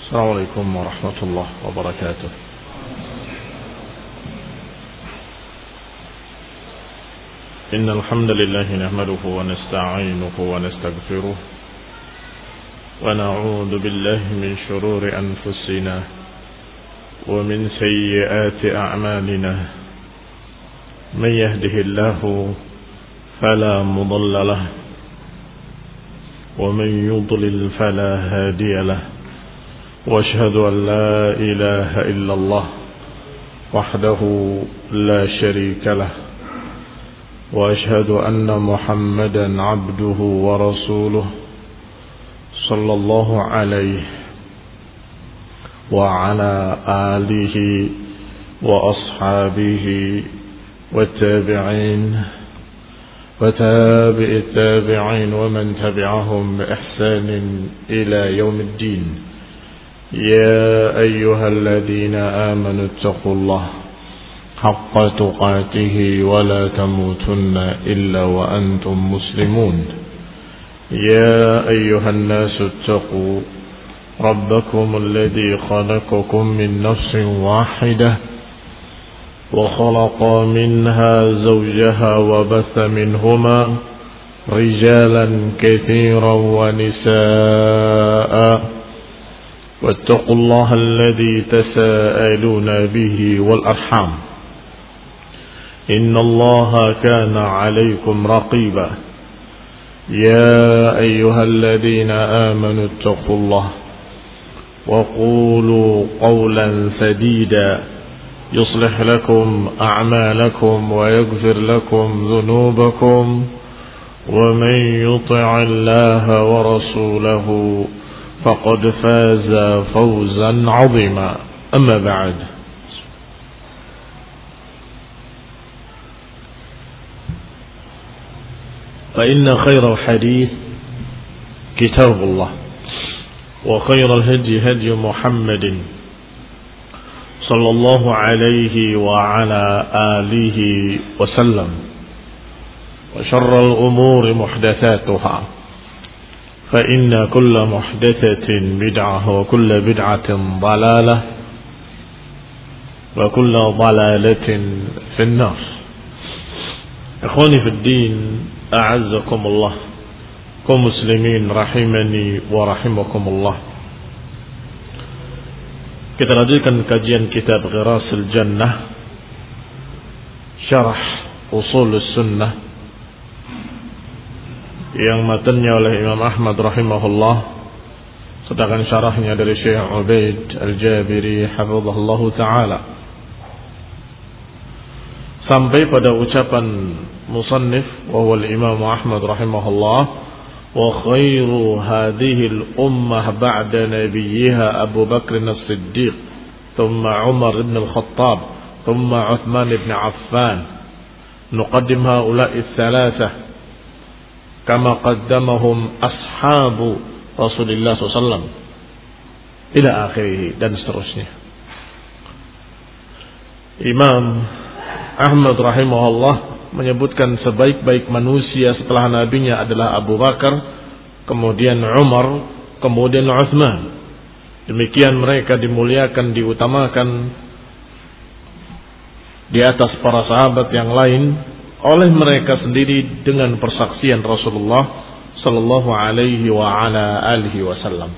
السلام عليكم ورحمة الله وبركاته. إن الحمد لله نحمده ونستعينه ونستغفره ونعوذ بالله من شرور أنفسنا ومن سيئات أعمالنا. من يهده الله فلا مضل له ومن يضلل فلا هادي له. واشهد أن لا إله إلا الله وحده لا شريك له. واشهد أن محمدا عبده ورسوله صلى الله عليه وعلى آله وأصحابه والتابعين وتابع التابعين ومن تبعهم بإحسان إلى يوم الدين. يا أيها الذين آمنوا اتقوا الله حق تقاته ولا تموتن إلا وأنتم مسلمون. يا أيها الناس اتقوا ربكم الذي خلقكم من نفس واحدة وخلق منها زوجها وبث منهما رجالا كثيرا ونساء. واتقوا الله الذي تساءلون به والأرحام إن الله كان عليكم رقيبا. يا أيها الذين آمنوا اتقوا الله وقولوا قولا سديدا يصلح لكم أعمالكم ويغفر لكم ذنوبكم ومن يطع الله ورسوله فقد فاز فوزا عظيما. أما بعد، فإن خير الحديث كتاب الله وخير الهدي هدي محمد صلى الله عليه وعلى آله وسلم وشر الأمور محدثاتها فإن كل محدثة بدعة وكل بدعة ضلالة وكل ضلالة في النار. إخواني في الدين أعزكم الله kaum muslimin rahimani wa rahimakumullah. Kita lanjutkan kajian kitab Ghirasul Jannah Syarah Ushulus Sunnah yang matanya oleh Imam Ahmad rahimahullah, sedangkan syarahnya dari Syekh Ubaid Al-Jabiri hafizahullahu taala, sampai pada ucapan musannif wa huwa al-Imam Ahmad rahimahullah, wa khairu hadhihi al-ummah ba'da nabiyha Abu Bakr as-Siddiq thumma Umar ibn al-Khattab thumma Uthman ibn Affan, nuqaddim haula'i ats-tsalatsah kama qaddamahum ashabu Rasulullah SAW ila akhirih, dan seterusnya. Imam Ahmad rahimahullah menyebutkan sebaik-baik manusia setelah nabinya adalah Abu Bakar, kemudian Umar, kemudian Uthman. Demikian mereka dimuliakan, diutamakan di atas para sahabat yang lain oleh mereka sendiri dengan persaksian Rasulullah sallallahu alaihi wa ala alihi wasallam.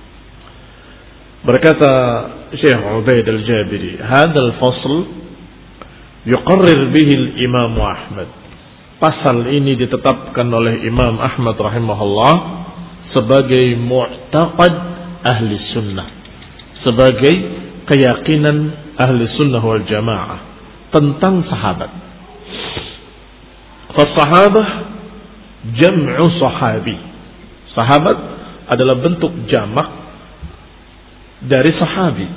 Berkata Syekh Ubaid Al-Jabiri, "Hadzal fasl yuqarrir bihi al-Imam Ahmad." Pasal ini ditetapkan oleh Imam Ahmad rahimahullah sebagai mu'taqad ahli sunnah, sebagai keyakinan ahli sunnah wal jamaah tentang sahabat. Fasahabah jam'u sahabi. Sahabat adalah bentuk jamak dari sahabi.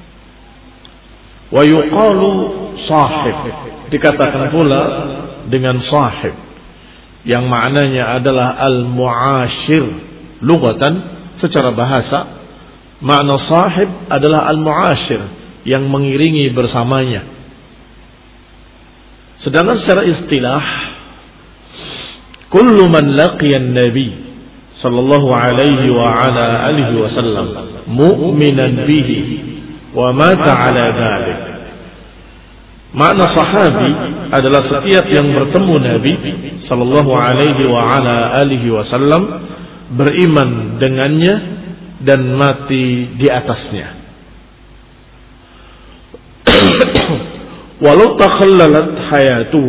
Wa yuqalu sahib, dikatakan pula dengan sahib, yang maknanya adalah al-mu'ashir. Lugatan, secara bahasa, makna sahib adalah al-mu'ashir, yang mengiringi bersamanya. Sedangkan secara istilah, kullu man laqiyan nabi sallallahu alaihi wa ala alihi wasallam mu'minan bihi wa mata ala dzalik. Makna sahabi adalah setiap yang bertemu Nabi sallallahu alaihi wa ala alihi wasallam beriman dengannya dan mati di atasnya. Walau takhallalat hayatu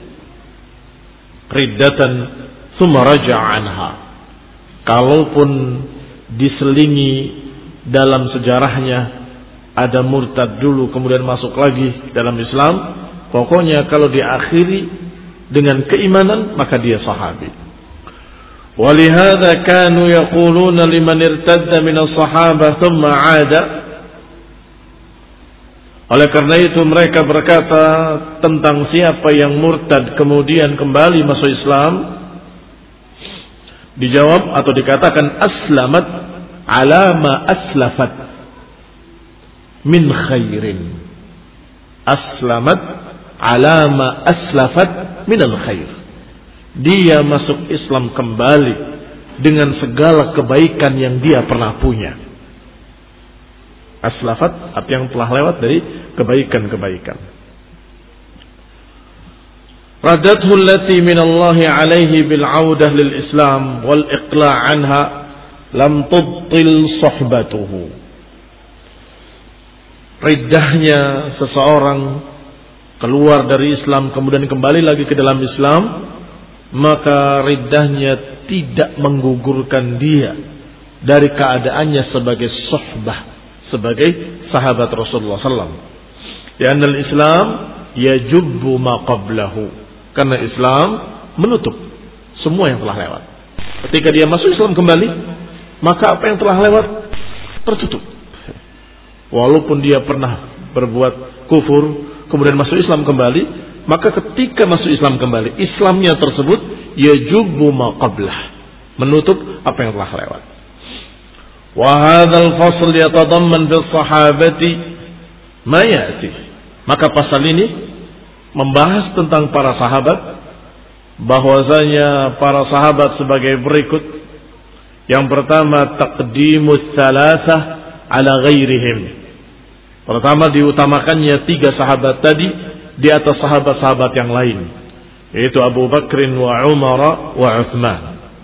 riddatan thumma raja'a anha. Kalaupun diselingi dalam sejarahnya ada murtad dulu kemudian masuk lagi dalam Islam, pokoknya kalau diakhiri dengan keimanan maka dia sahabi. Walihada kanu yaquluna liman irtadda min as-sahabah thumma 'ada. Oleh karena itu mereka berkata tentang siapa yang murtad kemudian kembali masuk Islam, dijawab atau dikatakan aslamat ala ma aslafat min khairin. Aslamat ala ma aslafat min al-khair. Dia masuk Islam kembali dengan segala kebaikan yang dia pernah punya. Aslafat apa yang telah lewat dari kebaikan-kebaikan. Radathu allati min Allah alaihi bil audah lil Islam wal iqla' anha lam tubtil sohbatuhu. Riddahnya seseorang keluar dari Islam kemudian kembali lagi ke dalam Islam, maka riddahnya tidak menggugurkan dia dari keadaannya sebagai sohbah, sebagai sahabat Rasulullah SAW. Karena Islam yajubbu ma qablahu, karena Islam menutup semua yang telah lewat. Ketika dia masuk Islam kembali, maka apa yang telah lewat tertutup. Walaupun dia pernah berbuat kufur kemudian masuk Islam kembali, maka ketika masuk Islam kembali, Islamnya tersebut yajubbu ma qablah, menutup apa yang telah lewat. Wa hadzal fasl yatadamman fil sahabati ma ya'ti. Maka pasal ini membahas tentang para sahabat, bahwasanya para sahabat sebagai berikut. Yang pertama, taqdimus salasah ala ghairihim. Pertama, diutamakannya 3 sahabat tadi di atas sahabat-sahabat yang lain, yaitu Abu Bakr wa Umar wa Uthman.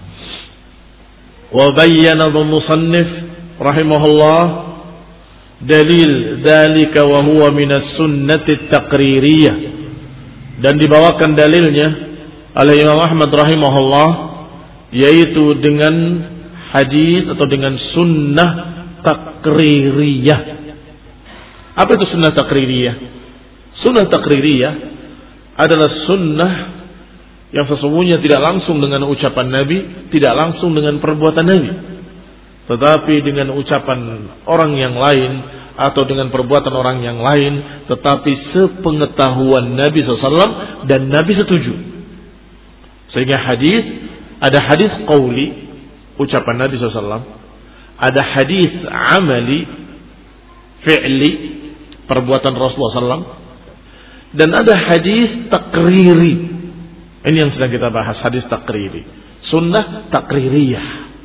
Wa bayyana al-musannif rahimahullah dalil dzalika wa huwa min as-sunnati at-taqririyah, dan dibawakan dalilnya oleh Imam Ahmad rahimahullah, yaitu dengan hadis atau dengan sunnah taqririyah. Apa itu sunnah taqririyah? Sunnah taqririyah adalah sunnah yang sesungguhnya tidak langsung dengan ucapan Nabi, tidak langsung dengan perbuatan Nabi, tetapi dengan ucapan orang yang lain atau dengan perbuatan orang yang lain, tetapi sepengetahuan Nabi SAW dan Nabi setuju. Sehingga hadis, ada hadis qauli, ucapan Nabi SAW, ada hadis amali, fi'li, perbuatan Rasulullah SAW, dan ada hadis takriri. Ini yang sedang kita bahas, hadis takriri, sunnah takririyah,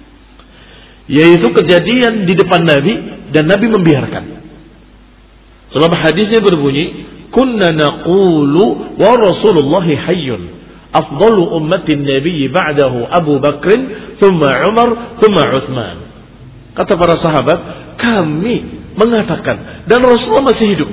yaitu kejadian di depan Nabi dan Nabi membiarkan. Sebab hadisnya berbunyi, kunna naqulu wa Rasulullah hayyun, afdalu ummatin Nabi ba'dahu Abu Bakr, thumma Umar, thumma Uthman. Kata para sahabat, kami mengatakan dan Rasulullah masih hidup.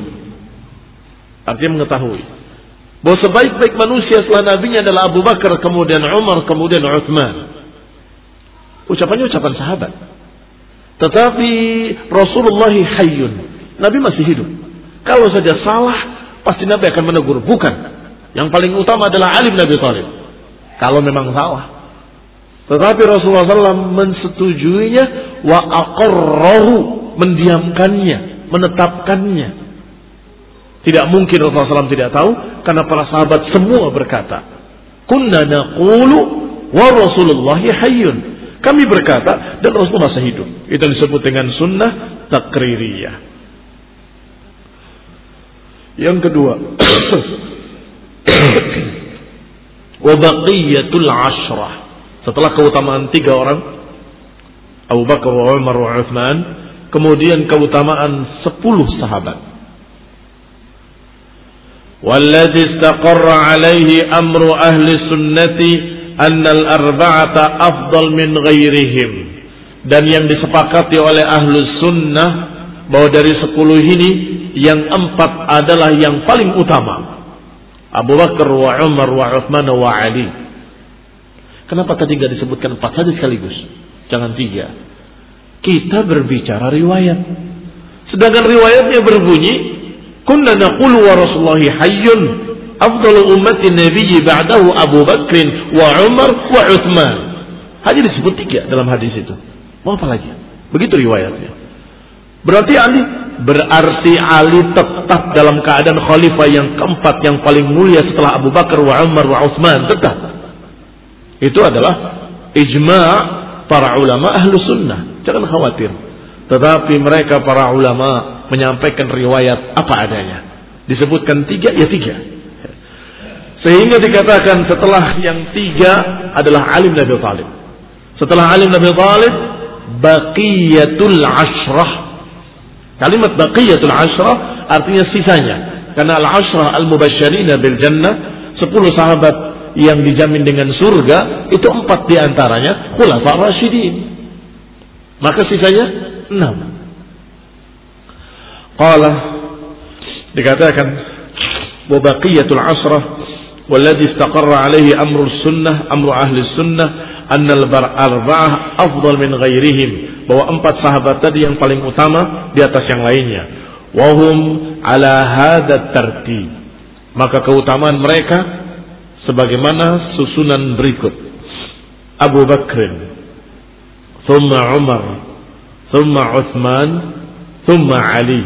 Artinya mengetahui bahwa sebaik-baik manusia setelah nabinya adalah Abu Bakar, kemudian Umar, kemudian Uthman. Ucapannya ucapan sahabat. Tetapi Rasulullah hayyun, Nabi masih hidup. Kalau saja salah, pasti Nabi akan menegur. Bukan. Yang paling utama adalah Ali bin Abi Thalib kalau memang salah. Tetapi Rasulullah SAW mensetujuinya, wa aqarrahu, mendiamkannya, menetapkannya. Tidak mungkin Rasulullah SAW tidak tahu, karena para sahabat semua berkata, kunna naqulu wa Rasulullah hayyun, kami berkata dan Rasulullah masih hidup. Itu disebut dengan sunnah takririyah. Yang kedua, wa baqiyatul ashrah. Setelah keutamaan 3 orang Abu Bakar wa Umar wa Uthman, kemudian keutamaan 10 sahabat. Walladzi istaqarra alaihi amru ahli sunnati anna al-arba'ata afdal min ghairihim, dan yang disepakati oleh ahlu sunnah bahwa dari 10 ini yang 4 adalah yang paling utama, Abu Bakar wa Umar wa Uthman wa Ali. Kenapa tadi tidak disebutkan 4 saja sekaligus? Jangan 3. Kita berbicara riwayat. Sedangkan riwayatnya berbunyi, kunna naqulu wa Rasulullahi hayyun afdalu ummati nabiyyi ba'dahu Abu Bakr wa Umar wa Uthman. Hanya disebut 3 dalam hadis itu. Mau apa lagi? Begitu riwayatnya. Berarti Ali tetap dalam keadaan khalifah yang keempat, yang paling mulia setelah Abu Bakar wa Umar wa Uthman, tetap. Itu adalah ijma' para ulama ahlu sunnah. Jangan khawatir. Tetapi mereka para ulama menyampaikan riwayat apa adanya. Disebutkan 3, ya 3. Sehingga dikatakan setelah yang 3 adalah Ali bin Abi Thalib. Setelah Ali bin Abi Thalib, baqiyatul ashrah. Kalimat baqiyatul ashrah artinya sisanya. Karena al-ashrah al-mubasysyirina bil jannah, 10 sahabat yang dijamin dengan surga, itu 4 diantaranya khulafa rasyidin. Maka sisanya 6. Qala, dikatakan wa baqiyatul ashrah walladhi istaqarra alaihi amru sunnah, amru ahli sunnah, anna al-arba'ah afdal min ghairihim, bahwa 4 sahabat tadi yang paling utama di atas yang lainnya. Wa hum ala hadha tartib, maka keutamaan mereka sebagaimana susunan berikut: Abu Bakr, thumma Umar, thumma Uthman, thumma Ali.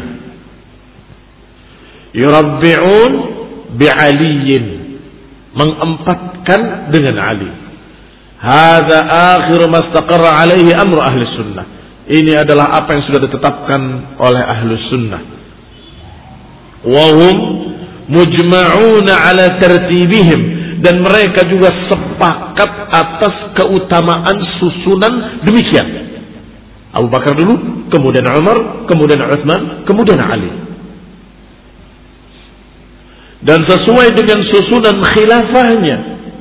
Yurabbi'un bi'aliyin, mengempatkan dengan Ali. Hadza akhir ma istaqarra alaihi amru ahli sunnah. Ini adalah apa yang sudah ditetapkan oleh ahli sunnah. Wa hum mujma'una ala tartibihim, dan mereka juga sepakat atas keutamaan susunan demikian. Abu Bakar dulu, kemudian Umar, kemudian Uthman, kemudian Ali. Dan sesuai dengan susunan khilafahnya.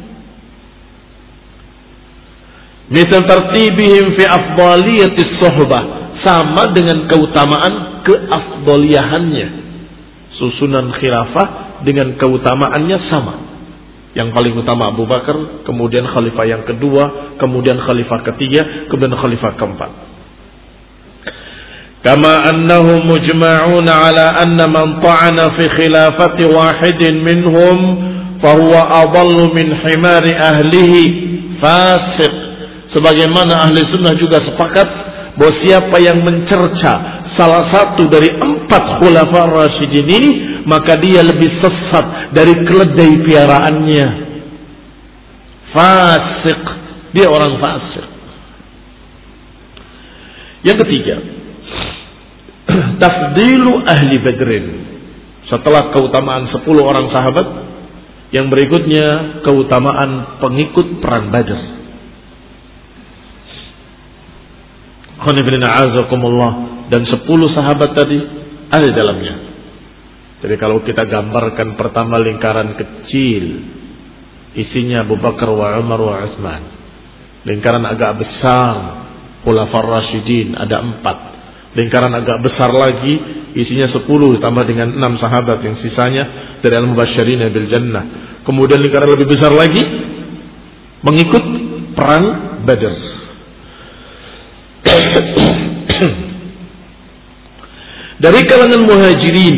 Misal tartibihim fi afdaliyatis suhbah, sama dengan keutamaan keafdaliyahannya. Susunan khilafah dengan keutamaannya sama. Yang paling utama Abu Bakar, kemudian khalifah yang kedua, kemudian khalifah ketiga, kemudian khalifah keempat. Kama annahum mujma'una ala anna man ta'ana fi khilafati wahidin minhum fahuwa adallu min himari ahlihi fasiq. Sebagaimana ahli sunnah juga sepakat bahwa siapa yang mencerca salah satu dari 4 khulafa rasyidin ini, maka dia lebih sesat dari keledai piaraannya. Fasik, dia orang fasik. Yang ketiga, tafdilu ahli Badrin. Setelah keutamaan 10 orang sahabat, yang berikutnya keutamaan pengikut perang Badar. Dan 10 sahabat tadi ada dalamnya. Jadi kalau kita gambarkan pertama lingkaran kecil, isinya Abu Bakar wa Umar wa Uthman. Lingkaran agak besar, khulafar rasyidin, ada 4. Lingkaran agak besar lagi, isinya 10 ditambah dengan 6 sahabat yang sisanya dari al-mubasysyirina bil jannah. Kemudian lingkaran lebih besar lagi, mengikut perang Badar. Dari kalangan muhajirin,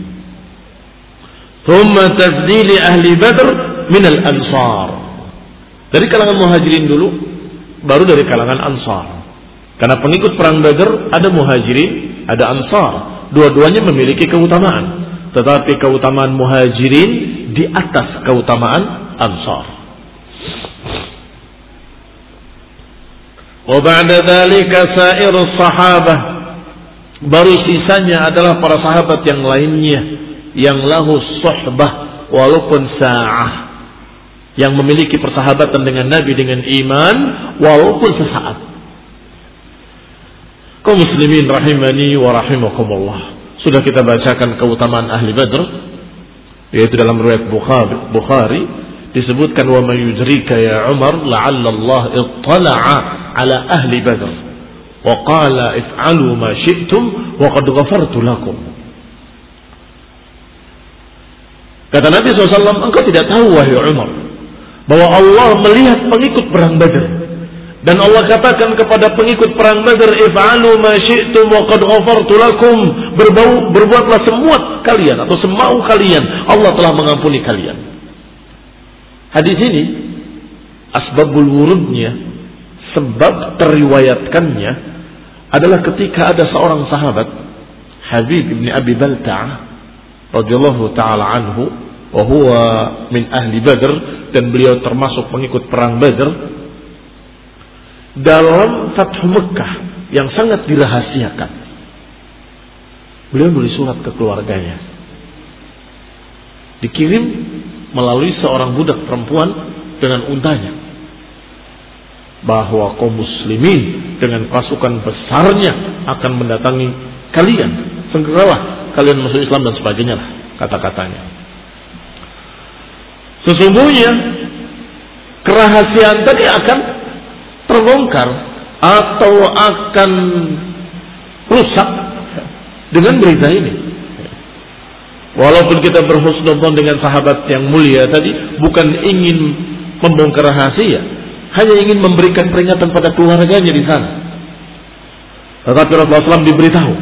thumma tafdili ahli Badr min al-ansar. Dari kalangan muhajirin dulu, baru dari kalangan ansar. Karena pengikut perang Badr ada muhajirin, ada ansar. Dua-duanya memiliki keutamaan, tetapi keutamaan muhajirin di atas keutamaan ansar. Wa ba'da dzalika sairus sahabah, baru sisanya adalah para sahabat yang lainnya yang lahu suhbah walaupun sa'ah, yang memiliki persahabatan dengan Nabi dengan iman walaupun sesaat. Kaum muslimin rahimani wa rahimakumullah. Sudah kita bacakan keutamaan ahli Badr, yaitu dalam riwayat Bukhari disebutkan wa may yudrika ya Umar la'alla Allah ittala'a ala ahli Badr wa qala if'alu ma syi'tum wa qad ghafartu lakum. Kata Nabi SAW, engkau tidak tahu wahai Umar bahwa Allah melihat pengikut perang Badr, dan Allah katakan kepada pengikut perang Badr, if'alu ma syi'tum wa qad ghafartu lakum, berbuatlah semua kalian atau semau kalian, Allah telah mengampuni kalian. Hadis ini asbabul wurudnya, sebab teriwayatkannya adalah ketika ada seorang sahabat Habib bin Abi Balta'ah radhiyallahu taala anhu, wa huwa min ahli Badr, dan beliau termasuk pengikut perang Badr. Dalam Fathu Mekah yang sangat dirahasiakan, beliau menulis surat ke keluarganya, dikirim melalui seorang budak perempuan dengan untanya, bahwa kaum muslimin dengan pasukan besarnya akan mendatangi kalian, segeralah kalian masuk Islam dan sebagainya lah kata-katanya. Sesungguhnya kerahasiaan tadi akan terbongkar atau akan rusak dengan berita ini. Walaupun kita berhusnudzon dengan sahabat yang mulia tadi, bukan ingin membongkar rahasia, hanya ingin memberikan peringatan pada keluarganya di sana. Tetapi Rasulullah SAW diberitahu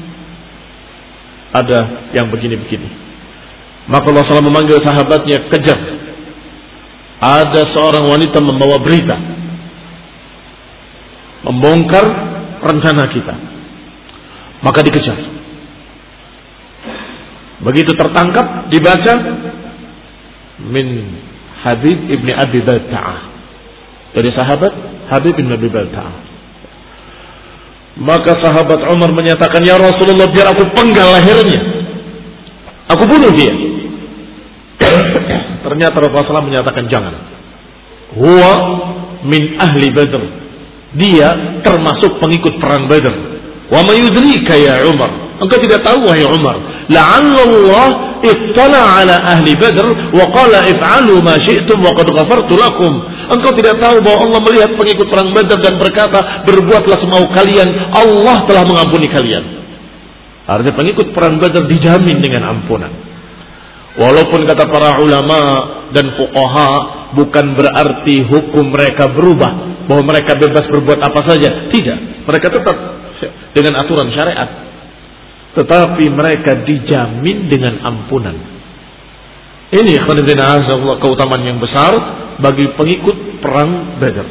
ada yang begini-begini. Maka Rasulullah SAW memanggil sahabatnya, kejar. Ada seorang wanita membawa berita, membongkar rencana kita. Maka dikejar. Begitu tertangkap, dibaca min Habib ibn Abi Balta'ah, dari sahabat Habib ibn Abi Balta'ah. Maka sahabat Umar menyatakan, ya Rasulullah, biar aku penggal lehernya, aku bunuh dia. Ternyata Rasulullah SAW menyatakan, jangan. Huwa min ahli Badr, dia termasuk pengikut perang Badr. Wa ma yudrika ya Umar, engkau tidak tahu wahai Umar, la'alla Allah ittala ala ahli Badr wa qala if'alu ma syi'tum wa qad ghafartu lakum. Engkau tidak tahu bahwa Allah melihat pengikut perang Badr dan berkata, berbuatlah semau kalian, Allah telah mengampuni kalian. Artinya pengikut perang Badr dijamin dengan ampunan. Walaupun kata para ulama dan fuqaha, bukan berarti hukum mereka berubah, bahwa mereka bebas berbuat apa saja. Tidak, mereka tetap dengan aturan syariat, tetapi mereka dijamin dengan ampunan. Ini keutamaan yang besar bagi pengikut perang Badr.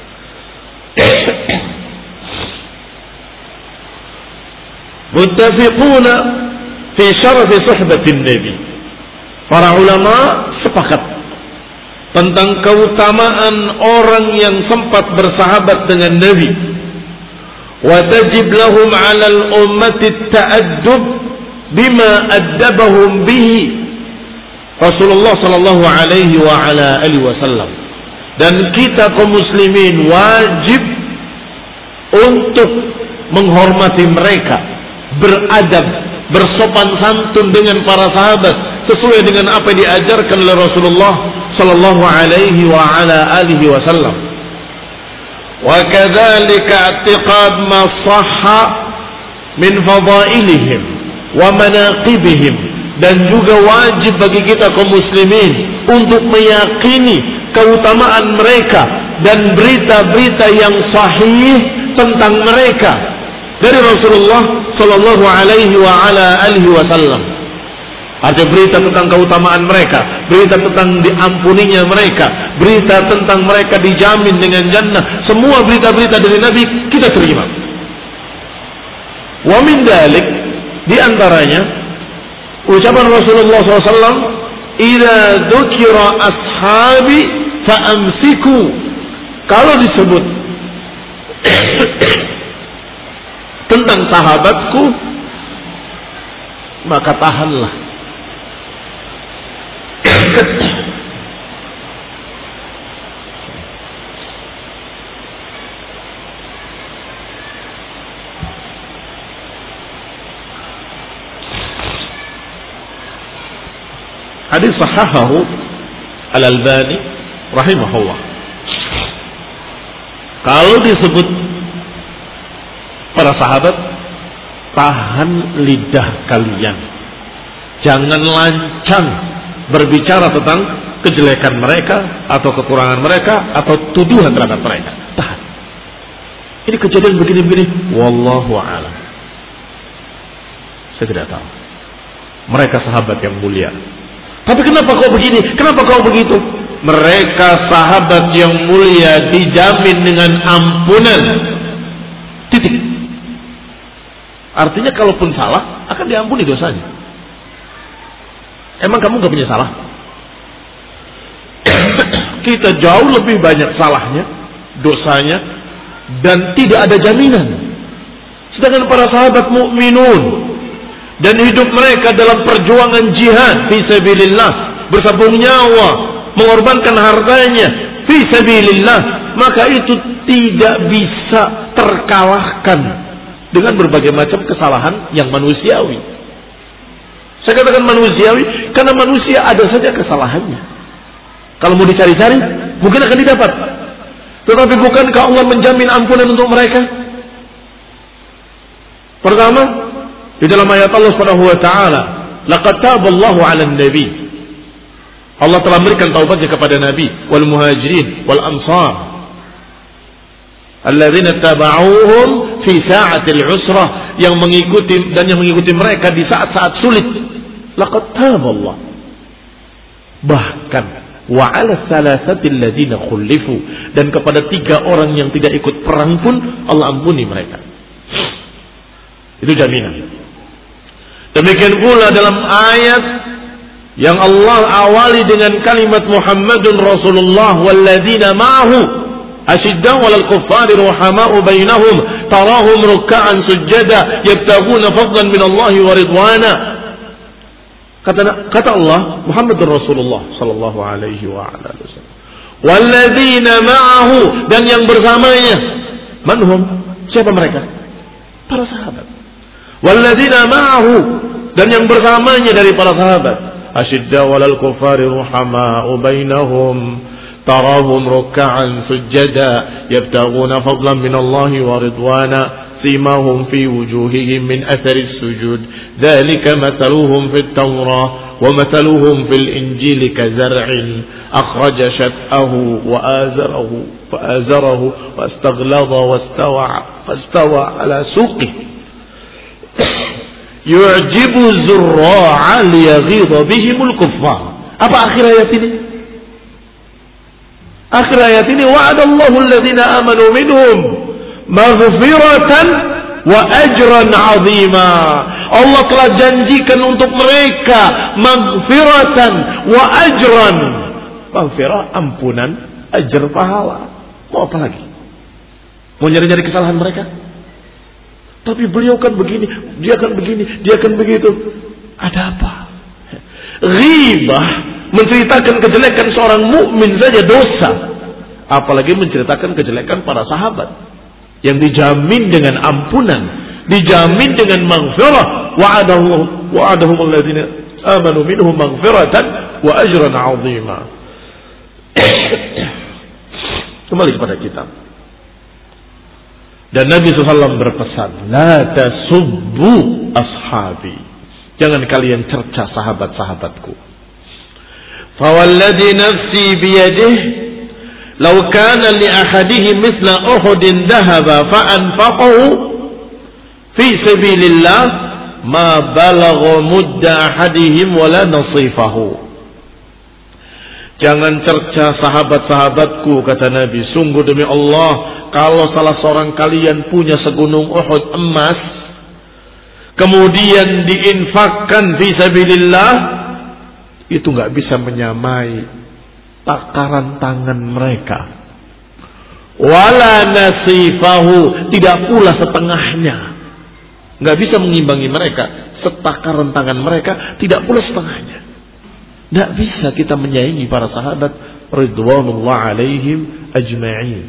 Muttafiquna fi syarafi suhbatin Nabi. Para ulama sepakat tentang keutamaan orang yang sempat bersahabat dengan Nabi. Wa tajib lahum 'ala al-ummati at-ta'addub bima addabahum bihi Rasulullah sallallahu alaihi wa ala alihi wasallam. Dan kita kaum muslimin wajib untuk menghormati mereka, beradab, bersopan santun dengan para sahabat sesuai dengan apa yang diajarkan oleh Rasulullah sallallahu alaihi wa ala alihi wasallam. Wa kadzalika i'tiqad ma sahha min fadailihim wa manaqibihim, dan juga wajib bagi kita kaum muslimin untuk meyakini keutamaan mereka dan berita-berita yang sahih tentang mereka dari Rasulullah sallallahu alaihi wa ala alihi wasallam. Ada berita tentang keutamaan mereka, berita tentang diampuninya mereka, berita tentang mereka dijamin dengan jannah. Semua berita-berita dari Nabi kita terima. Wa min dalik, di antaranya ucapan Rasulullah SAW, "Idza dzukira ashabi fa'amsiku." Kalau disebut tentang sahabatku, maka tahanlah. hadis sahahahu Al-Albani rahimahullah. Kalau disebut para sahabat, tahan lidah kalian, jangan lancang berbicara tentang kejelekan mereka atau kekurangan mereka atau tuduhan terhadap mereka. Tahan. Ini kejadian begini-begini, wallahu a'lam. Saya tidak tahu. Mereka sahabat yang mulia. Tapi kenapa kau begini? Kenapa kau begitu? Mereka sahabat yang mulia dijamin dengan ampunan. Titik. Artinya kalaupun salah akan diampuni dosanya. Emang kamu gak punya salah? Kita jauh lebih banyak salahnya, dosanya, dan tidak ada jaminan. Sedangkan para sahabat mukminun dan hidup mereka dalam perjuangan jihad fi sabilillah, bersabung nyawa, mengorbankan hartanya fi sabilillah, maka itu tidak bisa terkalahkan dengan berbagai macam kesalahan yang manusiawi. Saya katakan manusiawi karena manusia ada saja kesalahannya. Kalau mau dicari-cari mungkin akan didapat. Tetapi bukankah Allah menjamin ampunan untuk mereka? Pertama, di dalam ayat Allah Subhanahu wa taala, laqad taballahu 'alan nabi. Allah telah memberikan taubatnya kepada nabi wal muhajirin wal ansar. Alladzina tabauhum fi sa'atil usrah, yang mengikuti mereka di saat-saat sulit. Laqad taballah. Bahkan wa 'ala salasati alladzina khulifu, dan kepada 3 orang yang tidak ikut perang pun Allah ampuni mereka. Itu jaminan. Demikian pula dalam ayat yang Allah awali dengan kalimat Muhammadun Rasulullah walladzina ma'ahu asyiddau 'alal kuffari ruhama'u bainahum tarahum ruk'an sujada yabtaguna fadlan minallahi wa ridwana. Kata Allah, Muhammadur Rasulullah sallallahu alaihi wa ala wasallam. Walladzina ma'ahu, dan yang bersamanya. Manhum? Siapa mereka? Para sahabat. Walladzina ma'ahu, dan yang bersamanya dari para sahabat. Asyiddau 'alal kuffari ruhama'u bainahum tarahum ruk'an sujada yabtaguna fadlan minallahi wa ridwana simahum fi wujuhihim min athari sujud dzalika mathaluhum fit tawrah wa mathaluhum fil injili kazar'in akhraja shat'ahu wa azarahu wastaghlaba fastawa ala suqihi yu'jibu zurra'a liyaghidha bihimul kuffar. Apa akhir ayat ini? Akhir ayat ini, wa'adallahu alladhina amanu minhum maghfiratan wa ajran 'azima. Allah telah janjikan untuk mereka maghfiratan wa ajran. Maghfirah, ampunan, ajr, pahala. Mau apa lagi? Mau nyari-nyari kesalahan mereka? Tapi beliau kan begini, dia kan begini, dia kan begitu. Ada apa? Ghibah, menceritakan kejelekan seorang mukmin saja dosa. Apalagi menceritakan kejelekan para sahabat yang dijamin dengan ampunan, dijamin dengan maghfirah. Wa'adahum alladzina amanu minhum maghfiratan wa ajran 'azima. Kembali kepada kitab. Dan Nabi SAW berpesan, la tasubbu ashabi, jangan kalian cerca sahabat-sahabatku. Fawalladhi nafsi biyadih law kana li ahadihim mithla uhudin dhahaba fa anfaqahu fi sabilillah ma balagha mudda ahadihim wala nasifahu. Jangan cerca sahabat-sahabatku, kata Nabi, sungguh demi Allah, kalau salah seorang kalian punya segunung Uhud emas, kemudian diinfakkan fi sabilillah, itu nggak bisa menyamai takaran tangan mereka. Wala nasifahu, tidak pula setengahnya, nggak bisa mengimbangi mereka. Setakaran tangan mereka, tidak pula setengahnya. Tidak bisa kita menyaingi para sahabat ridwanullah alaihim ajma'in.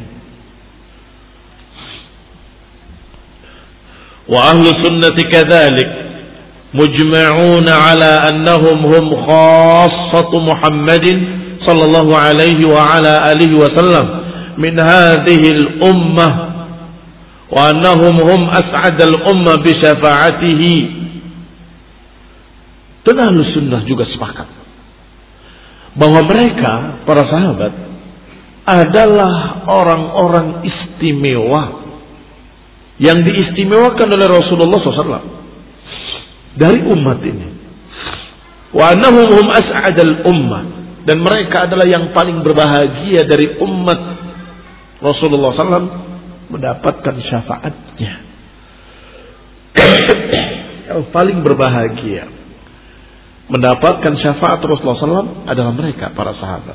Wa ahlu sunnati kadzalik, mujma'una ala annahum hum khassatu Muhammadin sallallahu alaihi wa ala alihi wasallam min hadhihi al-ummah wa annahum hum as'ad al-ummah bi syafa'atihi. Dan Ahlus Sunnah juga sepakat bahwa mereka, para sahabat, adalah orang-orang istimewa yang diistimewakan oleh Rasulullah SAW dari umat ini. Wa annahum hum as'adal ummah, dan mereka adalah yang paling berbahagia dari umat Rasulullah SAW mendapatkan syafaatnya. Yang paling berbahagia mendapatkan syafaat Rasulullah SAW adalah mereka, para sahabat.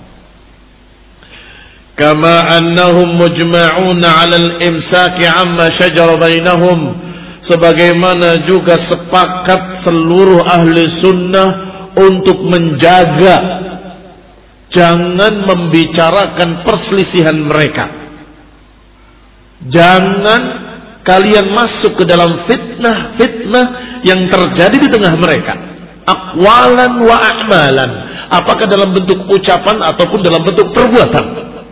Kama annahum mujma'una 'ala al-imsaki 'amma shajara bainahum, sebagaimana juga sepakat seluruh ahli sunnah untuk menjaga jangan membicarakan perselisihan mereka. Jangan kalian masuk ke dalam fitnah-fitnah yang terjadi di tengah mereka. Aqwalan wa a'malan, apakah dalam bentuk ucapan ataupun dalam bentuk perbuatan.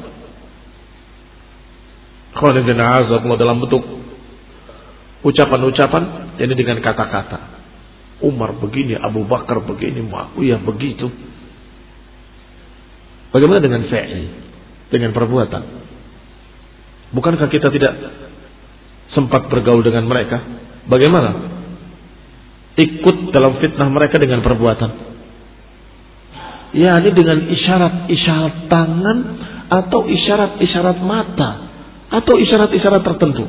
Dalam bentuk ucapan-ucapan, ini dengan kata-kata. Umar begini, Abu Bakar begini, Muawiyah begitu. Bagaimana dengan fi'il, dengan perbuatan? Bukankah kita tidak sempat bergaul dengan mereka? Bagaimana ikut dalam fitnah mereka dengan perbuatan? Ya, ini dengan isyarat-isyarat tangan atau isyarat-isyarat mata atau isyarat-isyarat tertentu.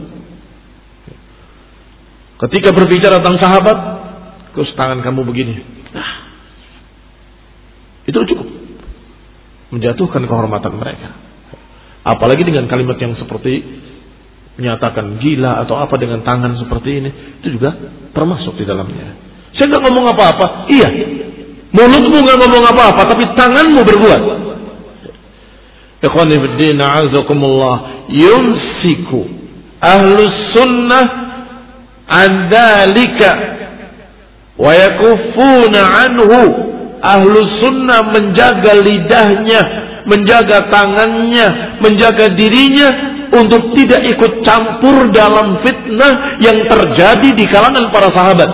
Ketika berbicara tentang sahabat, terus tangan kamu begini. Nah, itu cukup menjatuhkan kehormatan mereka. Apalagi dengan kalimat yang seperti menyatakan gila atau apa dengan tangan seperti ini, itu juga termasuk di dalamnya. Saya nggak ngomong apa-apa, iya, mulutmu nggak ngomong apa-apa, tapi tanganmu berbuat. Ikhwani fiddin, a'azakumullah, yumsiku ahlus sunnah an dzalika wa yakufuna anhu. Ahlus sunnah menjaga lidahnya, menjaga tangannya, menjaga dirinya untuk tidak ikut campur dalam fitnah yang terjadi di kalangan para sahabat.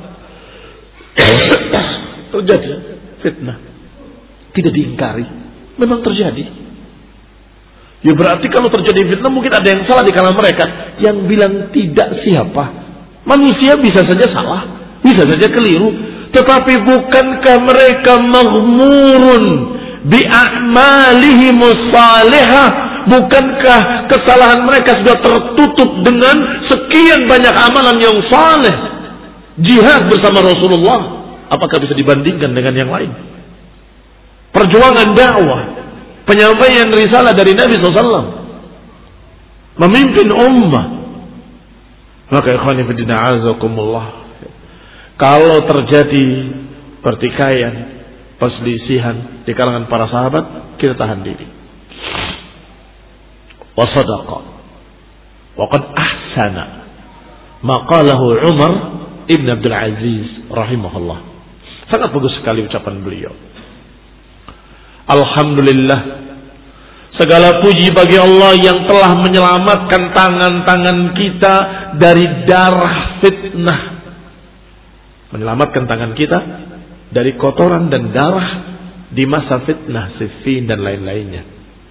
Terjadi fitnah, tidak diingkari, memang terjadi. Ya berarti kalau terjadi fitnah mungkin ada yang salah di kalangan mereka. Yang bilang tidak siapa? Manusia bisa saja salah, bisa saja keliru. Tetapi bukankah mereka maghmurun bi a'malihim salihah? Bukankah kesalahan mereka sudah tertutup dengan sekian banyak amalan yang saleh? Jihad bersama Rasulullah, apakah bisa dibandingkan dengan yang lain? Perjuangan dakwah, penyampaian risalah dari Nabi SAW, memimpin ummah. Maka ikhwani fillah a'azakumullah, kalau terjadi pertikaian, perselisihan di kalangan para sahabat, kita tahan diri. Wa sadaqa wa qad ahsana ma qalahu Umar ibn Abdul Aziz rahimahullah. Sangat bagus sekali ucapan beliau. Alhamdulillah, segala puji bagi Allah yang telah menyelamatkan tangan-tangan kita dari darah fitnah, menyelamatkan tangan kita dari kotoran dan darah di masa fitnah Siffin dan lain-lainnya.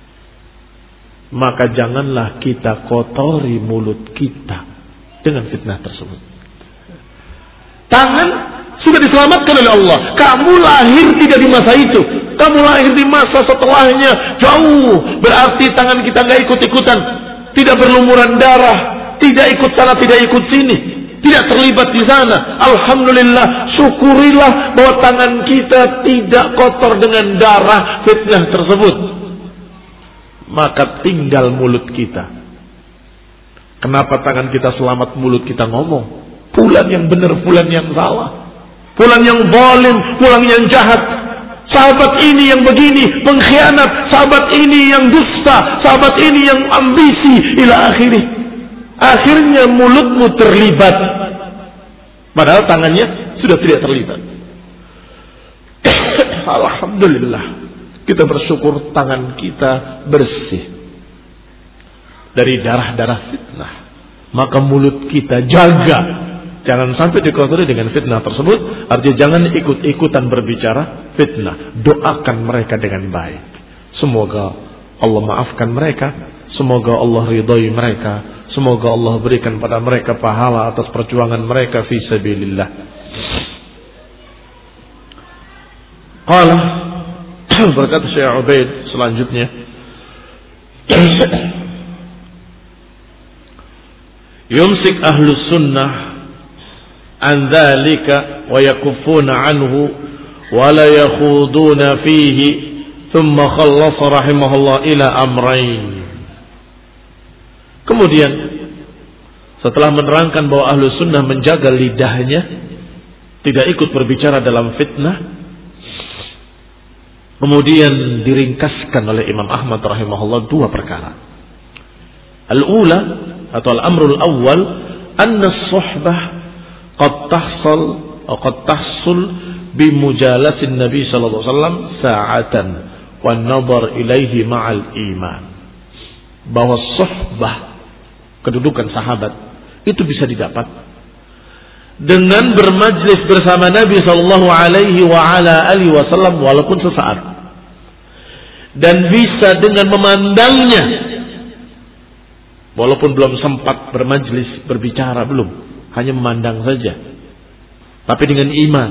Maka janganlah kita kotori mulut kita dengan fitnah tersebut. Tangan sudah diselamatkan oleh Allah. Kamu lahir tidak di masa itu, kamu lahir di masa setelahnya, jauh. Berarti tangan kita gak ikut-ikutan, tidak berlumuran darah, tidak ikut sana, tidak ikut sini, tidak terlibat di sana. Alhamdulillah, syukurilah bahwa tangan kita tidak kotor dengan darah fitnah tersebut. Maka tinggal mulut kita. Kenapa tangan kita selamat, mulut kita ngomong? Fulan yang benar, fulan yang salah, fulan yang zalim, fulan yang jahat, sahabat ini yang begini pengkhianat, sahabat ini yang dusta, sahabat ini yang ambisi, ila akhirnya mulutmu terlibat, padahal tangannya sudah tidak terlibat. Alhamdulillah, kita bersyukur tangan kita bersih dari darah-darah fitnah. Maka mulut kita jaga, jangan sampai dikotori dengan fitnah tersebut. Artinya jangan ikut-ikutan berbicara fitnah. Doakan mereka dengan baik. Semoga Allah maafkan mereka, semoga Allah ridhai mereka, semoga Allah berikan pada mereka pahala atas perjuangan mereka fi sabilillah. Qala berkata Syekh Ubaid selanjutnya, yumsik ahlus sunnah an dzalika wa yakuffuna anhu wa la yakhuduna fihi thumma khallasa rahimahullah ila amrayn. Kemudian setelah menerangkan bahwa ahlus sunnah menjaga lidahnya, tidak ikut berbicara dalam fitnah, kemudian diringkaskan oleh Imam Ahmad rahimahullah dua perkara. Al-ula atau al-amrul awal, anna as-suhbah qad tahsul bimujalasin Nabi sallallahu alaihi wasallam sa'atan wan nazar ilaihi ma'al iman. Bahwa suhbah, kedudukan sahabat, itu bisa didapat dengan bermajlis bersama Nabi sallallahu alaihi wa ala alihi wasallam walaupun sesaat, dan bisa dengan memandangnya walaupun belum sempat bermajlis berbicara, belum, hanya memandang saja, tapi dengan iman.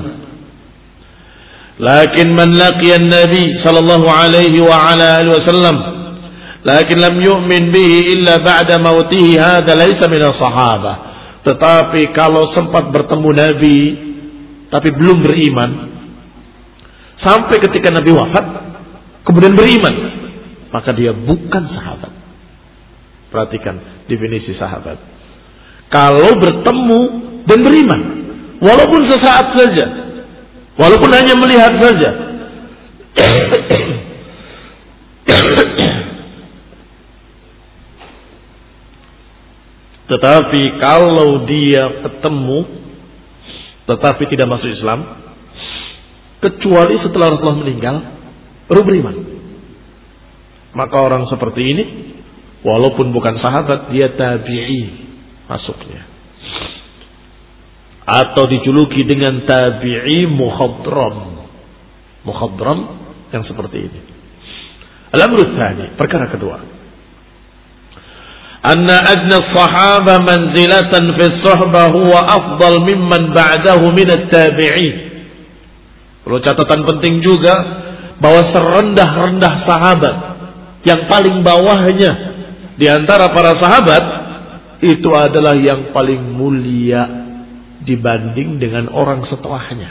Lakin man laqiya an-nabi sallallahu alaihi wa ala alihi wasallam lakin lam yu'min bihi illa ba'da mautihi, hadza laysa min as-sahabah. Tetapi kalau sempat bertemu Nabi tapi belum beriman, sampai ketika Nabi wafat kemudian beriman, maka dia bukan sahabat. Perhatikan definisi sahabat. Kalau bertemu dan beriman, walaupun sesaat saja, walaupun hanya melihat saja, tetapi kalau dia ketemu tetapi tidak masuk Islam, kecuali setelah Rasulullah meninggal baru beriman, maka orang seperti ini walaupun bukan sahabat, dia tabi'i masuknya, atau dijuluki dengan tabi'i mukhadram. Mukhadram yang seperti ini. Al-amru tsani, perkara kedua, anna adna as-sahaba manzilatan fi as-suhbah huwa afdal mimman ba'dahu min at-tabi'in. Perlu catatan penting juga bahwa serendah-rendah sahabat, yang paling bawahnya di antara para sahabat, itu adalah yang paling mulia dibanding dengan orang setelahnya.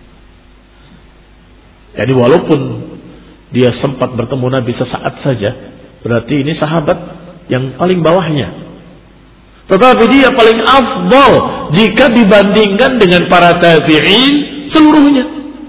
Jadi walaupun dia sempat bertemu Nabi sesaat saja, berarti ini sahabat yang paling bawahnya, tetapi dia paling afdal jika dibandingkan dengan para tabi'in seluruhnya.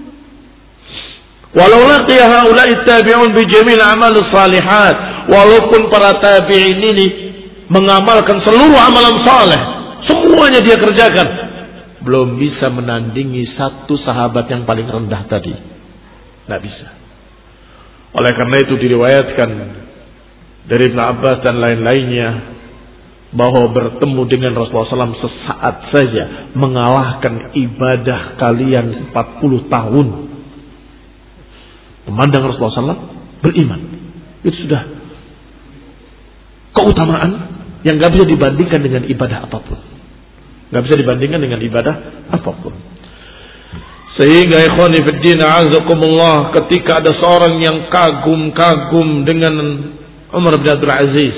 Walau laqiya haula'i tabi'un bi jamil amal salihat, walaupun para tabi'in ini mengamalkan seluruh amalan saleh, semuanya dia kerjakan, belum bisa menandingi satu sahabat yang paling rendah tadi. Tidak bisa. Oleh karena itu diriwayatkan dari Ibn Abbas dan lain-lainnya bahwa bertemu dengan Rasulullah SAW sesaat saja mengalahkan ibadah kalian 40 tahun. Memandang Rasulullah SAW, beriman, itu sudah keutamaan yang gak bisa dibandingkan dengan ibadah apapun. Gak bisa dibandingkan dengan ibadah apapun. Sehingga ikhwani fiddin a'azakumullah, ketika ada seorang yang kagum-kagum dengan Umar bin Abdul Aziz,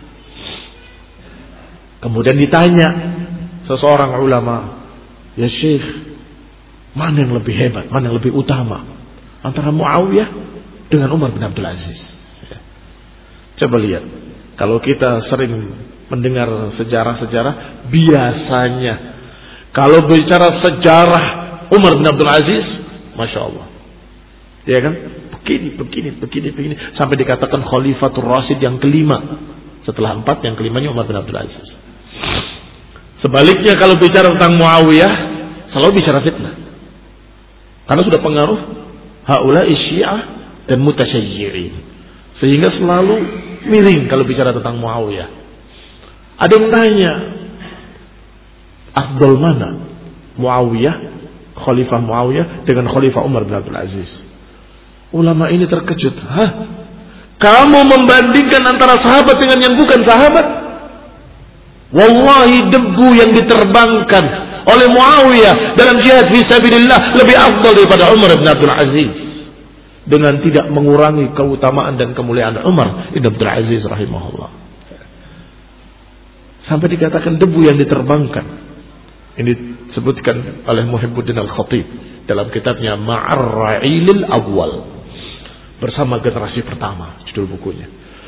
kemudian ditanya seseorang ulama, ya Syekh, mana yang lebih hebat, mana yang lebih utama antara Muawiyah dengan Umar bin Abdul Aziz? Coba lihat, kalau kita sering mendengar sejarah-sejarah, biasanya kalau bicara sejarah Umar bin Abdul Aziz, Masya Allah, ya kan, begini, sampai dikatakan Khalifatul Rasid yang kelima. Setelah 4, yang kelimanya Umar bin Abdul Aziz. Sebaliknya kalau bicara tentang Muawiyah, selalu bicara fitnah. Karena sudah pengaruh haula'i Syiah dan mutasyayyi'in. Sehingga selalu miring kalau bicara tentang Muawiyah. Ada yang tanya, afdal mana Muawiyah, Khalifah Muawiyah dengan Khalifah Umar bin Abdul Aziz? Ulama ini terkejut. Hah? Kamu membandingkan antara sahabat dengan yang bukan sahabat? Wallahi debu yang diterbangkan oleh Muawiyah dalam jihad fisabilillah lebih afdal daripada Umar bin Abdul Aziz, dengan tidak mengurangi keutamaan dan kemuliaan Umar bin Abdul Aziz rahimahullah. Sampai dikatakan debu yang diterbangkan. Ini disebutkan oleh Muhibbuddin Al-Khatib dalam kitabnya Ma'ar-Ra'ilil Awwal, bersama generasi pertama, judul bukunya.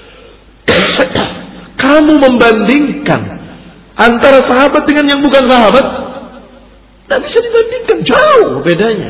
Kamu membandingkan antara sahabat dengan yang bukan sahabat? Tidak bisa dibandingkan, jauh bedanya.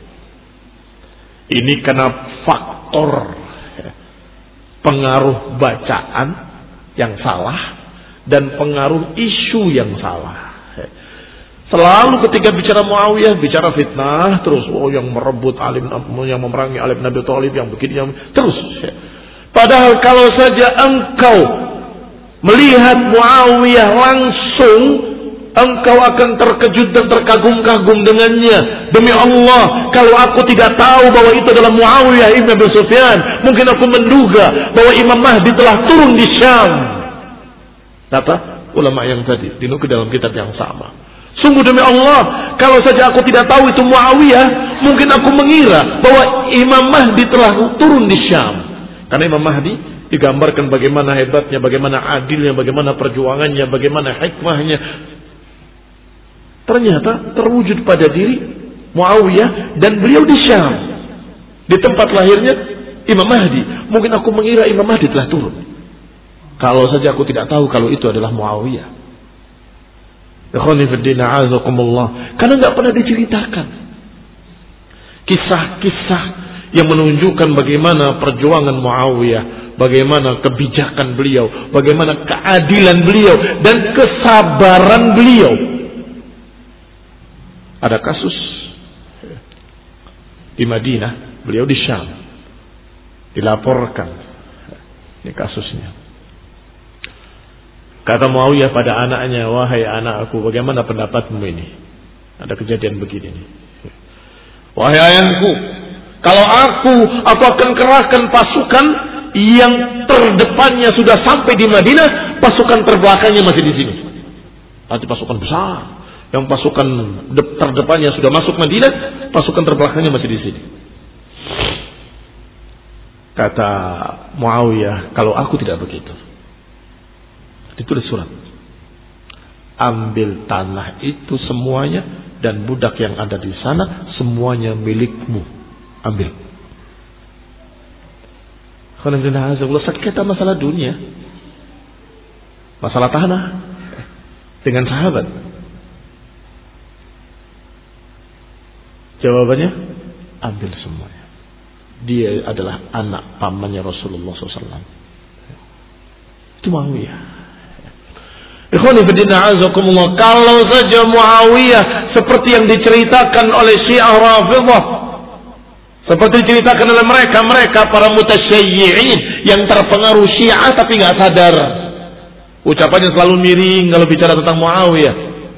Ini karena faktor pengaruh bacaan yang salah dan pengaruh isu yang salah. Selalu ketika bicara Muawiyah, bicara fitnah terus. Oh, yang merebut yang memerangi Ali bin Abi Thalib, yang begini, yang terus. Padahal kalau saja engkau melihat Muawiyah langsung, engkau akan terkejut dan terkagum-kagum dengannya. Demi Allah, kalau aku tidak tahu bahwa itu adalah Muawiyah ibn Abi Sufyan, mungkin aku menduga bahwa Imam Mahdi telah turun di Syam. Kata ulama yang tadi, dinukil dalam kitab yang sama. Sungguh demi Allah, kalau saja aku tidak tahu itu Muawiyah, mungkin aku mengira bahwa Imam Mahdi telah turun di Syam. Karena Imam Mahdi digambarkan bagaimana hebatnya, bagaimana adilnya, bagaimana perjuangannya, bagaimana hikmahnya. Ternyata terwujud pada diri Muawiyah dan beliau di Syam, di tempat lahirnya Imam Mahdi. Mungkin aku mengira Imam Mahdi telah turun. Kalau saja aku tidak tahu kalau itu adalah Muawiyah. Karena nggak pernah diceritakan kisah-kisah yang menunjukkan bagaimana perjuangan Muawiyah, bagaimana kebijakan beliau, bagaimana keadilan beliau dan kesabaran beliau. Ada kasus di Madinah, beliau di Syam, dilaporkan ini kasusnya. Kata Muawiyah pada anaknya, wahai anakku, bagaimana pendapatmu ini? Ada kejadian begini nih. Wahai ayahku, kalau aku akan kerahkan pasukan yang terdepannya sudah sampai di Madinah, pasukan terbelakangnya masih di sini. Nanti pasukan besar, yang pasukan terdepannya sudah masuk Madinah, pasukan terbelakangnya masih di sini. Kata Muawiyah, kalau aku tidak begitu. Ditulis surat, ambil tanah itu semuanya dan budak yang ada di sana semuanya milikmu, ambil. Alhamdulillah, sekitar masalah dunia, masalah tanah dengan sahabat. Jawabannya, ambil semuanya. Dia adalah anak pamannya Rasulullah SAW. Itu Muawiyah. Kalau saja Muawiyah seperti yang diceritakan oleh Syiah Rafidhah, seperti diceritakan oleh mereka para mutasyayyi'in yang terpengaruh Syiah tapi nggak sadar, ucapannya selalu miring kalau bicara tentang Muawiyah,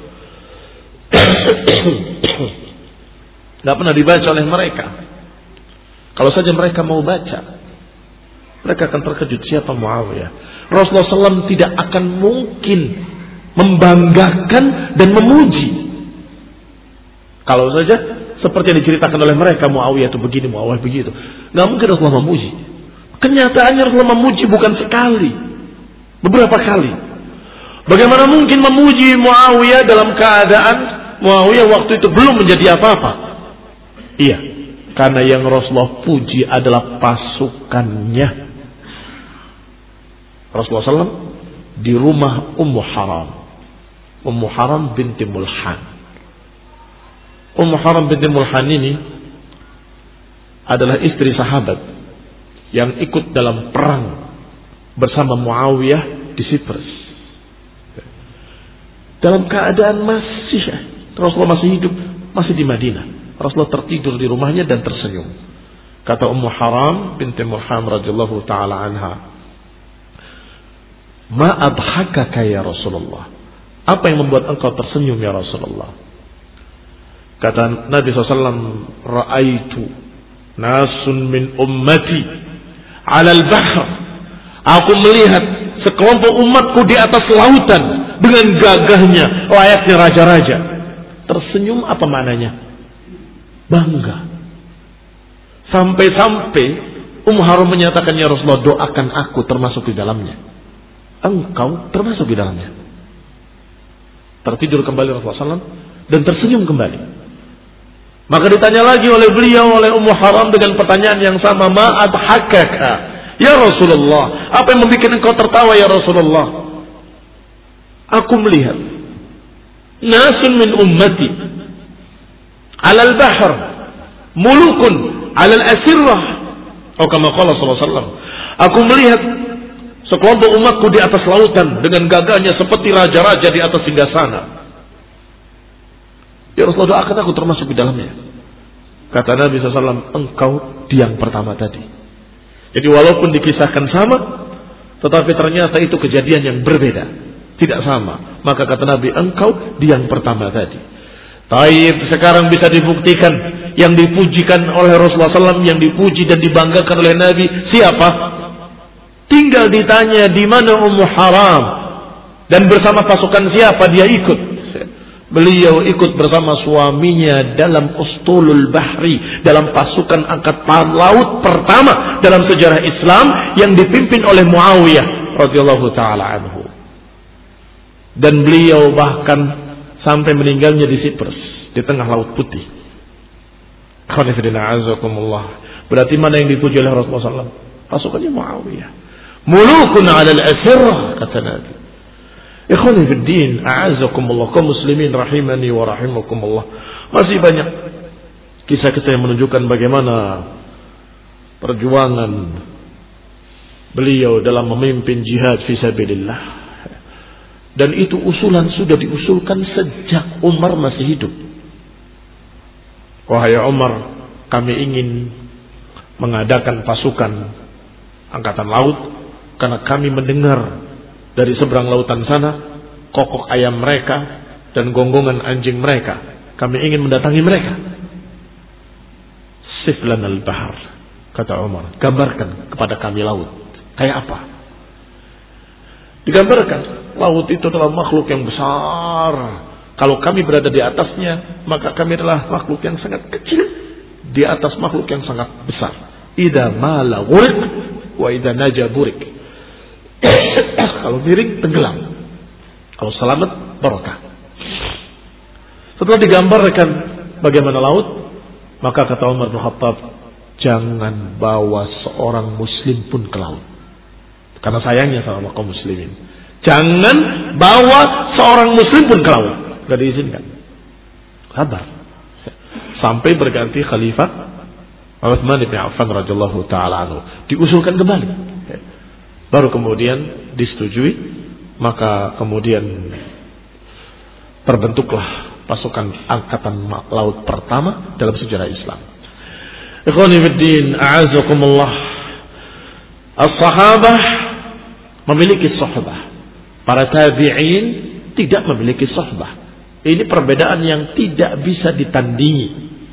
nggak pernah dibaca oleh mereka. Kalau saja mereka mau baca, mereka akan terkejut siapa Muawiyah. Rasulullah SAW tidak akan mungkin membanggakan dan memuji. Kalau saja seperti yang diceritakan oleh mereka, Muawiyah itu begini, Muawiyah begitu, nggak mungkin Rasulullah memuji. Kenyataannya Rasulullah memuji bukan sekali, beberapa kali. Bagaimana mungkin memuji Muawiyah dalam keadaan Muawiyah waktu itu belum menjadi apa-apa? Iya, karena yang Rasulullah puji adalah pasukannya. Rasulullah SAW di rumah Ummu Haram binti Mulhan. Ummu Haram binti Mulhan ini adalah istri sahabat yang ikut dalam perang bersama Muawiyah di Cyprus. Dalam keadaan Rasulullah masih hidup, masih di Madinah. Rasulullah tertidur di rumahnya dan tersenyum. Kata Ummu Haram binti Murham radhiyallahu taala anha, "Ma adhakaka ya Rasulullah?" Apa yang membuat engkau tersenyum ya Rasulullah? Kata Nabi SAW, "Ra'aitu nasun min ummati 'ala al-bahr." Aku melihat sekelompok umatku di atas lautan dengan gagahnya layaknya raja-raja. Tersenyum apa maknanya? Bangga. Sampai-sampai Ummu Haram menyatakan, ya Rasulullah, doakan aku termasuk di dalamnya. Engkau termasuk di dalamnya. Tertidur kembali Rasulullah SAW dan tersenyum kembali. Maka ditanya lagi oleh beliau, oleh Ummu Haram dengan pertanyaan yang sama, ma adhakaka ya Rasulullah, apa yang membuat engkau tertawa ya Rasulullah? Aku melihat nasun min ummati 'ala al-bahr mulukun 'ala al-asirrah, atau kama qala sallallahu alaihi wasallam. Aku melihat sekelompok umatku di atas lautan dengan gagahnya seperti raja-raja di atas singgasana. Ya Rasulullah, doakan aku termasuk di dalamnya. Kata Nabi SAW, engkau di yang pertama tadi. Jadi walaupun dikisahkan sama, tetapi ternyata itu kejadian yang berbeda, tidak sama. Maka kata Nabi, engkau di yang pertama tadi. Taib, sekarang bisa dibuktikan yang dipujikan oleh Rasulullah SAW, yang dipuji dan dibanggakan oleh Nabi, siapa? Tinggal ditanya di mana Ummu Haram dan bersama pasukan siapa dia ikut. Beliau ikut bersama suaminya dalam Ustulul Bahri, dalam pasukan angkatan laut pertama dalam sejarah Islam yang dipimpin oleh Muawiyah radhiyallahu taala anhu. Dan beliau bahkan sampai meninggalnya di Siprus, di tengah Laut Putih. Berarti mana yang dipuji oleh Rasulullah SAW? Pasukannya Muawiyah. Mulukun 'ala al-asirrah, kata Nabi. Ikhwani fid din, a'azakumullah, kaum muslimin rahimani wa rahimakumullah. Masih banyak kisah-kisah yang menunjukkan bagaimana perjuangan beliau dalam memimpin jihad fisabilillah. Dan itu usulan sudah diusulkan sejak Umar masih hidup. Wahai Umar, kami ingin mengadakan pasukan angkatan laut karena kami mendengar dari seberang lautan sana kokok ayam mereka dan gonggongan anjing mereka. Kami ingin mendatangi mereka. Siflan al-bahar, kata Umar, gambarkan kepada kami laut. Kayak apa? Digambarkan, laut itu adalah makhluk yang besar. Kalau kami berada di atasnya, maka kami adalah makhluk yang sangat kecil di atas makhluk yang sangat besar. Idza mala ghuriq wa idza naja burik. Kalau miring tenggelam, kalau selamat barokah. Setelah digambarkan bagaimana laut, maka kata Umar bin Khattab, jangan bawa seorang muslim pun ke laut. Karena sayangnya sama kaum muslimin. Jangan bawa seorang muslim pun ke laut. Gak diizinkan. Sabar. Sampai berganti Khalifah Utsman bin Affan radhiyallahu taala anhu. Diusulkan kembali. Baru kemudian disetujui, maka kemudian terbentuklah pasukan angkatan laut pertama dalam sejarah Islam. Ikhwani fid din, a'azakumullah. As-sahabah memiliki suhbah. Para tabi'in tidak memiliki suhbah. Ini perbedaan yang tidak bisa ditandingi.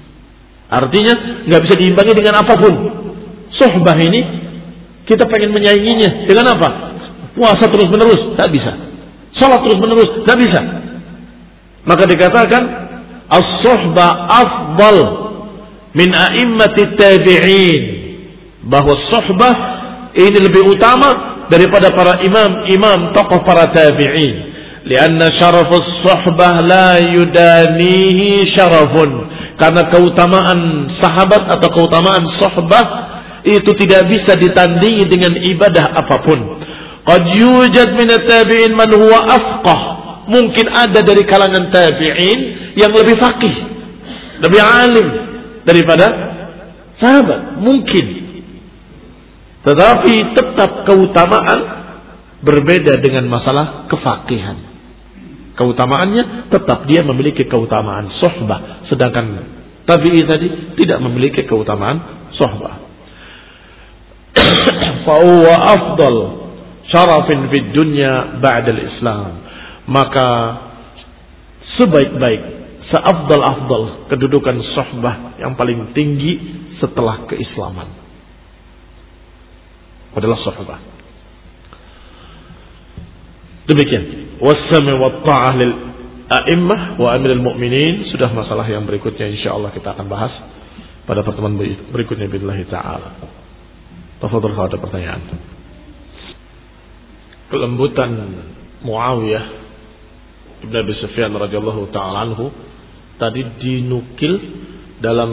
Artinya nggak bisa diimbangi dengan apapun. Suhbah ini kita pengen menyainginya dengan apa? Puasa terus menerus, tak bisa. Salat terus menerus, tak bisa. Maka dikatakan as-suhbah afdal min a'immati tabi'in, bahwa suhbah ini lebih utama daripada para imam tokoh para tabi'in. Lianna syarafus suhbah la yudanihi syarafun, karena keutamaan sahabat atau keutamaan suhbah itu tidak bisa ditandingi dengan ibadah apapun. Qad yujad min at-tabi'in man huwa afqah. Mungkin ada dari kalangan tabi'in yang lebih faqih, lebih alim daripada sahabat. Mungkin. Tetapi tetap keutamaan berbeda dengan masalah kefaqihan. Keutamaannya tetap dia memiliki keutamaan suhbah. Sedangkan tabi'i tadi tidak memiliki keutamaan sohbah. Fahuwa afdal syarafin fid dunya ba'dal Islam. Maka sebaik-baik, seafdal-afdal kedudukan sohbah yang paling tinggi setelah keislaman adalah sohbah. Demikian. Wassami wa ta'ah lil a'immah wa amiril mu'minin. Sudah masalah yang berikutnya insyaallah kita akan bahas pada pertemuan berikutnya billahi ta'ala. Tafadhol kalau ada pertanyaan. Kelembutan Muawiyah Ibn Abi Sufyan radhiyallahu ta'ala anhu tadi dinukil dalam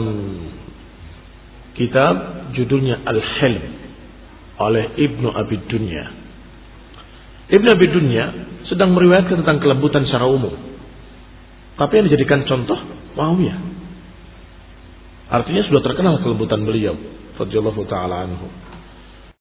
kitab judulnya Al-Hilm oleh Ibnu Abi Dunya. Ibnu Abi Dunya sedang meriwayatkan tentang kelembutan secara umum, tapi yang dijadikan contoh Muawiyah. Artinya sudah terkenal kelembutan beliau radhiyallahu ta'ala anhu.